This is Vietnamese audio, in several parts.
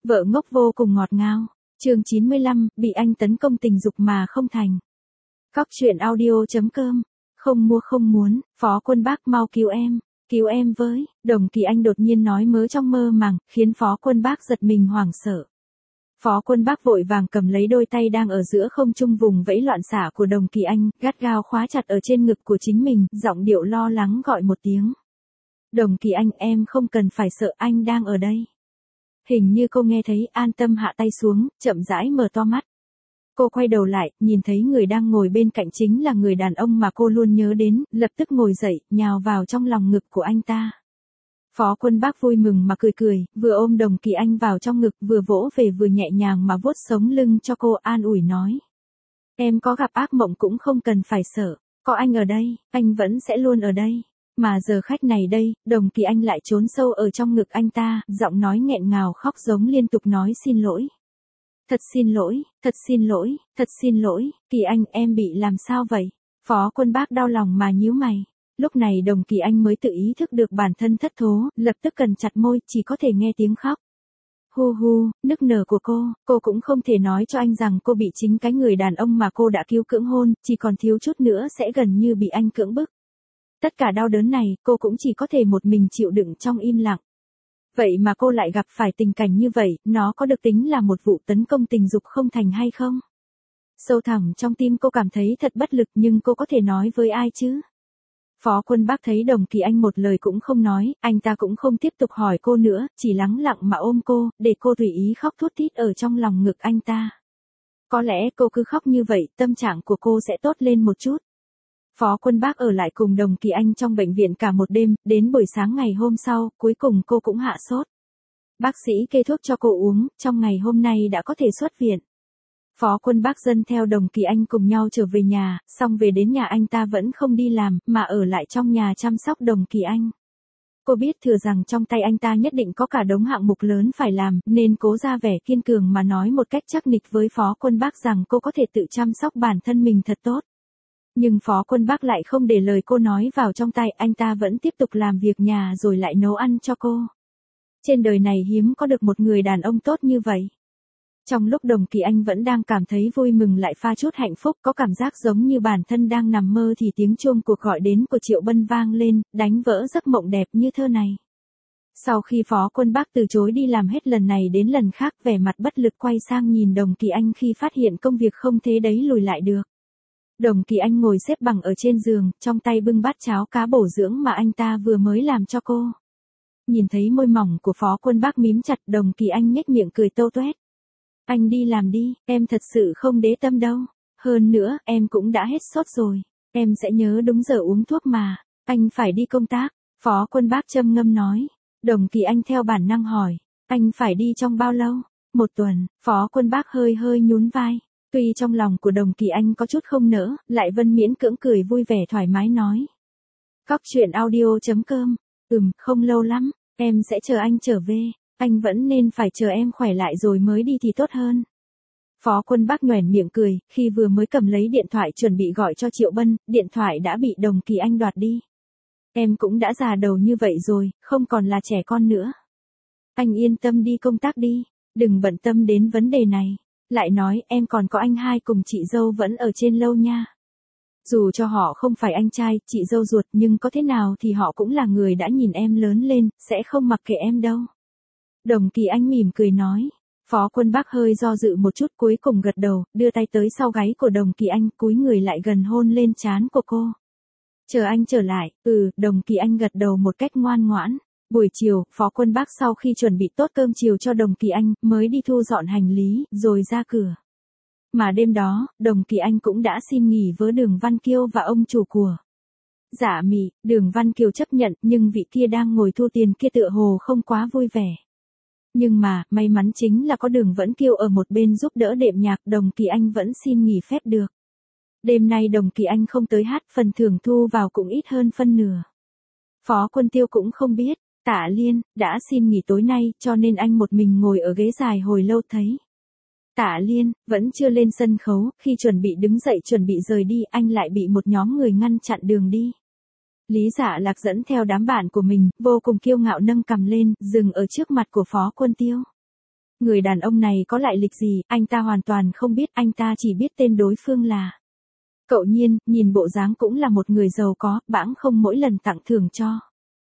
Vợ ngốc vô cùng ngọt ngào. Chương 95, bị anh tấn công tình dục mà không thành. Cóc truyện audio.com. Không mua không muốn, Phó Quân Bác mau cứu em với. Đồng Kỳ Anh đột nhiên nói mớ trong mơ màng, khiến Phó Quân Bác giật mình hoảng sợ. Phó Quân Bác vội vàng cầm lấy đôi tay đang ở giữa không trung vùng vẫy loạn xạ của Đồng Kỳ Anh, gắt gao khóa chặt ở trên ngực của chính mình, giọng điệu lo lắng gọi một tiếng. Đồng Kỳ Anh, em không cần phải sợ, anh đang ở đây. Hình như cô nghe thấy, an tâm hạ tay xuống, chậm rãi mở to mắt. Cô quay đầu lại, nhìn thấy người đang ngồi bên cạnh chính là người đàn ông mà cô luôn nhớ đến, lập tức ngồi dậy, nhào vào trong lòng ngực của anh ta. Phó Quân Bác vui mừng mà cười, vừa ôm Đồng Kỳ Anh vào trong ngực, vừa vỗ về vừa nhẹ nhàng mà vuốt sống lưng cho cô, an ủi nói. Em có gặp ác mộng cũng không cần phải sợ, có anh ở đây, anh vẫn sẽ luôn ở đây. Mà giờ khách này đây, Đồng Kỳ Anh lại trốn sâu ở trong ngực anh ta, giọng nói nghẹn ngào khóc giống liên tục nói xin lỗi. Thật xin lỗi, thật xin lỗi, thật xin lỗi, Kỳ Anh em bị làm sao vậy? Phó Quân Bác đau lòng mà nhíu mày. Lúc này Đồng Kỳ Anh mới tự ý thức được bản thân thất thố, lập tức cần chặt môi, chỉ có thể nghe tiếng khóc. Hu hu, nức nở của cô cũng không thể nói cho anh rằng cô bị chính cái người đàn ông mà cô đã cứu cưỡng hôn, chỉ còn thiếu chút nữa sẽ gần như bị anh cưỡng bức. Tất cả đau đớn này, cô cũng chỉ có thể một mình chịu đựng trong im lặng. Vậy mà cô lại gặp phải tình cảnh như vậy, nó có được tính là một vụ tấn công tình dục không thành hay không? Sâu thẳm trong tim cô cảm thấy thật bất lực, nhưng cô có thể nói với ai chứ? Phó Quân Bác thấy Đồng Kỳ Anh một lời cũng không nói, anh ta cũng không tiếp tục hỏi cô nữa, chỉ lắng lặng mà ôm cô, để cô tùy ý khóc thút thít ở trong lòng ngực anh ta. Có lẽ cô cứ khóc như vậy, tâm trạng của cô sẽ tốt lên một chút. Phó Quân Bác ở lại cùng Đồng Kỳ Anh trong bệnh viện cả một đêm, đến buổi sáng ngày hôm sau, cuối cùng cô cũng hạ sốt. Bác sĩ kê thuốc cho cô uống, trong ngày hôm nay đã có thể xuất viện. Phó Quân Bác dẫn theo Đồng Kỳ Anh cùng nhau trở về nhà, xong về đến nhà anh ta vẫn không đi làm, mà ở lại trong nhà chăm sóc Đồng Kỳ Anh. Cô biết thừa rằng trong tay anh ta nhất định có cả đống hạng mục lớn phải làm, nên cố ra vẻ kiên cường mà nói một cách chắc nịch với Phó Quân Bác rằng cô có thể tự chăm sóc bản thân mình thật tốt. Nhưng Phó Quân Bác lại không để lời cô nói vào trong tay, anh ta vẫn tiếp tục làm việc nhà rồi lại nấu ăn cho cô. Trên đời này hiếm có được một người đàn ông tốt như vậy. Trong lúc Đồng Kỳ Anh vẫn đang cảm thấy vui mừng lại pha chút hạnh phúc, có cảm giác giống như bản thân đang nằm mơ thì tiếng chuông cuộc gọi đến của Triệu Bân vang lên, đánh vỡ giấc mộng đẹp như thơ này. Sau khi Phó Quân Bác từ chối đi làm hết lần này đến lần khác, vẻ mặt bất lực quay sang nhìn Đồng Kỳ Anh khi phát hiện công việc không thế đấy lùi lại được. Đồng Kỳ Anh ngồi xếp bằng ở trên giường, trong tay bưng bát cháo cá bổ dưỡng mà anh ta vừa mới làm cho cô. Nhìn thấy môi mỏng của Phó Quân Bác mím chặt, Đồng Kỳ Anh nhếch miệng cười tâu tuét. Anh đi làm đi, em thật sự không đế tâm đâu. Hơn nữa, em cũng đã hết sốt rồi. Em sẽ nhớ đúng giờ uống thuốc mà. Anh phải đi công tác. Phó Quân Bác châm ngâm nói. Đồng Kỳ Anh theo bản năng hỏi. Anh phải đi trong bao lâu? 1 tuần. Phó Quân Bác hơi nhún vai. Tuy trong lòng của Đồng Kỳ Anh có chút không nỡ, lại vẫn miễn cưỡng cười vui vẻ thoải mái nói. Cóc truyện audio.com. Không lâu lắm, em sẽ chờ anh trở về. Anh vẫn nên phải chờ em khỏe lại rồi mới đi thì tốt hơn. Phó Quân Bác nhoẻn miệng cười, khi vừa mới cầm lấy điện thoại chuẩn bị gọi cho Triệu Bân, điện thoại đã bị Đồng Kỳ Anh đoạt đi. Em cũng đã già đầu như vậy rồi, không còn là trẻ con nữa. Anh yên tâm đi công tác đi, đừng bận tâm đến vấn đề này. Lại nói em còn có anh hai cùng chị dâu vẫn ở trên lâu nha. Dù cho họ không phải anh trai, chị dâu ruột, nhưng có thế nào thì họ cũng là người đã nhìn em lớn lên, sẽ không mặc kệ em đâu. Đồng Kỳ Anh mỉm cười nói. Phó Quân Bác hơi do dự một chút cuối cùng gật đầu, đưa tay tới sau gáy của Đồng Kỳ Anh, cúi người lại gần hôn lên trán của cô. Chờ anh trở lại. Đồng Kỳ Anh gật đầu một cách ngoan ngoãn. Buổi chiều, Phó Quân Bác sau khi chuẩn bị tốt cơm chiều cho Đồng Kỳ Anh, mới đi thu dọn hành lý, rồi ra cửa. Mà đêm đó, Đồng Kỳ Anh cũng đã xin nghỉ với Đường Văn Kiêu và ông chủ của Dạ Mị. Đường Văn Kiều chấp nhận, nhưng vị kia đang ngồi thu tiền kia tựa hồ không quá vui vẻ. Nhưng mà, may mắn chính là có Đường Vẫn Kiêu ở một bên giúp đỡ đệm nhạc, Đồng Kỳ Anh vẫn xin nghỉ phép được. Đêm nay Đồng Kỳ Anh không tới hát, phần thưởng thu vào cũng ít hơn phân nửa. Phó Quân Tiêu cũng không biết. Tạ Liên đã xin nghỉ tối nay, cho nên anh một mình ngồi ở ghế dài hồi lâu thấy. Tạ Liên vẫn chưa lên sân khấu, khi chuẩn bị đứng dậy chuẩn bị rời đi, anh lại bị một nhóm người ngăn chặn đường đi. Lý Dạ Lạc dẫn theo đám bạn của mình, vô cùng kiêu ngạo nâng cằm lên, dừng ở trước mặt của Phó Quân Tiêu. Người đàn ông này có lại lịch gì, anh ta hoàn toàn không biết, anh ta chỉ biết tên đối phương là Cậu Nhiên, nhìn bộ dáng cũng là một người giàu có, bẵng không mỗi lần tặng thưởng cho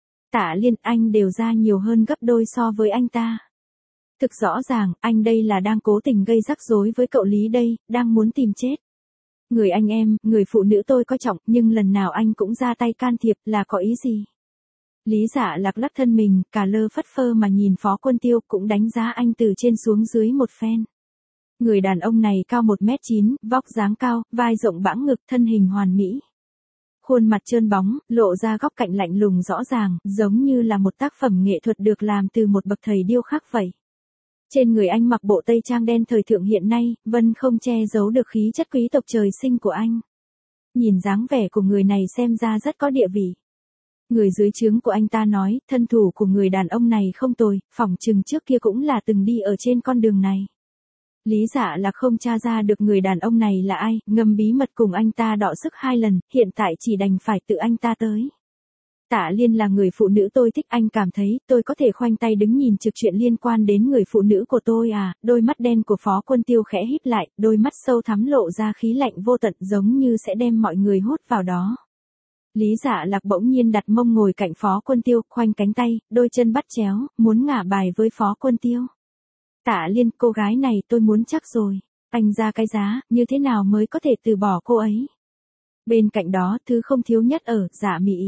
Tạ Liên, anh đều ra nhiều hơn gấp đôi so với anh ta. Thực rõ ràng, anh đây là đang cố tình gây rắc rối với cậu Lý đây, đang muốn tìm chết. Người anh em, người phụ nữ tôi coi trọng, nhưng lần nào anh cũng ra tay can thiệp, là có ý gì? Lý Dạ Lạc lắc thân mình, cả lơ phất phơ mà nhìn Phó Quân Tiêu, cũng đánh giá anh từ trên xuống dưới một phen. Người đàn ông này cao 1m9, vóc dáng cao, vai rộng bãng ngực, thân hình hoàn mỹ. Khuôn mặt trơn bóng, lộ ra góc cạnh lạnh lùng rõ ràng, giống như là một tác phẩm nghệ thuật được làm từ một bậc thầy điêu khắc vậy. Trên người anh mặc bộ tây trang đen thời thượng hiện nay, vẫn không che giấu được khí chất quý tộc trời sinh của anh. Nhìn dáng vẻ của người này xem ra rất có địa vị. Người dưới trướng của anh ta nói, thân thủ của người đàn ông này không tồi, phỏng chừng trước kia cũng là từng đi ở trên con đường này. Lý Dạ Lạc không tra ra được người đàn ông này là ai, ngầm bí mật cùng anh ta đọ sức 2 lần, hiện tại chỉ đành phải tự anh ta tới. Tạ Liên là người phụ nữ tôi thích, anh cảm thấy tôi có thể khoanh tay đứng nhìn trực chuyện liên quan đến người phụ nữ của tôi à? Đôi mắt đen của Phó Quân Tiêu khẽ híp lại, đôi mắt sâu thắm lộ ra khí lạnh vô tận giống như sẽ đem mọi người hút vào đó. Lý Dạ Lạc bỗng nhiên đặt mông ngồi cạnh Phó Quân Tiêu, khoanh cánh tay, đôi chân bắt chéo, muốn ngả bài với Phó Quân Tiêu. Tạ Liên, cô gái này tôi muốn chắc rồi. Anh ra cái giá, như thế nào mới có thể từ bỏ cô ấy? Bên cạnh đó, thứ không thiếu nhất ở, Dạ Mị.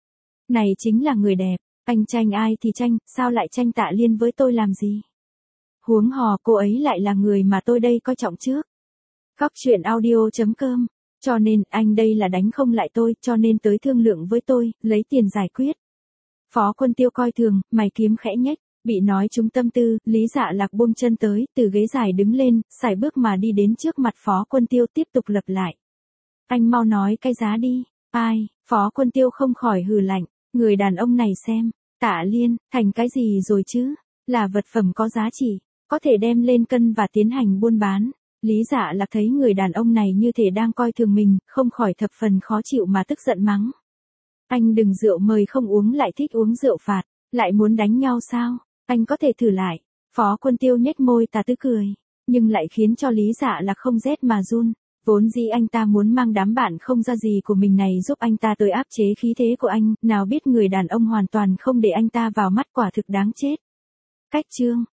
Này chính là người đẹp, anh tranh ai thì tranh, sao lại tranh Tạ Liên với tôi làm gì? Huống hò cô ấy lại là người mà tôi đây coi trọng trước. Góc truyện audio.com. Cho nên, anh đây là đánh không lại tôi, cho nên tới thương lượng với tôi, lấy tiền giải quyết. Phó Quân Tiêu coi thường, mày kiếm khẽ nhếch. Bị nói trúng tâm tư, Lý Dạ Lạc buông chân tới, từ ghế dài đứng lên, sải bước mà đi đến trước mặt Phó Quân Tiêu tiếp tục lặp lại. Anh mau nói cái giá đi. Ai? Phó Quân Tiêu không khỏi hừ lạnh. Người đàn ông này xem, Tạ Liên, thành cái gì rồi chứ? Là vật phẩm có giá trị, có thể đem lên cân và tiến hành buôn bán. Lý Dạ Lạc thấy người đàn ông này như thể đang coi thường mình, không khỏi thập phần khó chịu mà tức giận mắng. Anh đừng rượu mời không uống lại thích uống rượu phạt, lại muốn đánh nhau sao? Anh có thể thử lại. Phó Quân Tiêu nhếch môi tà tứ cười, nhưng lại khiến cho Lý Dạ Lạc không rét mà run. Vốn dĩ anh ta muốn mang đám bạn không ra gì của mình này giúp anh ta tới áp chế khí thế của anh, nào biết người đàn ông hoàn toàn không để anh ta vào mắt, quả thực đáng chết. Cách chương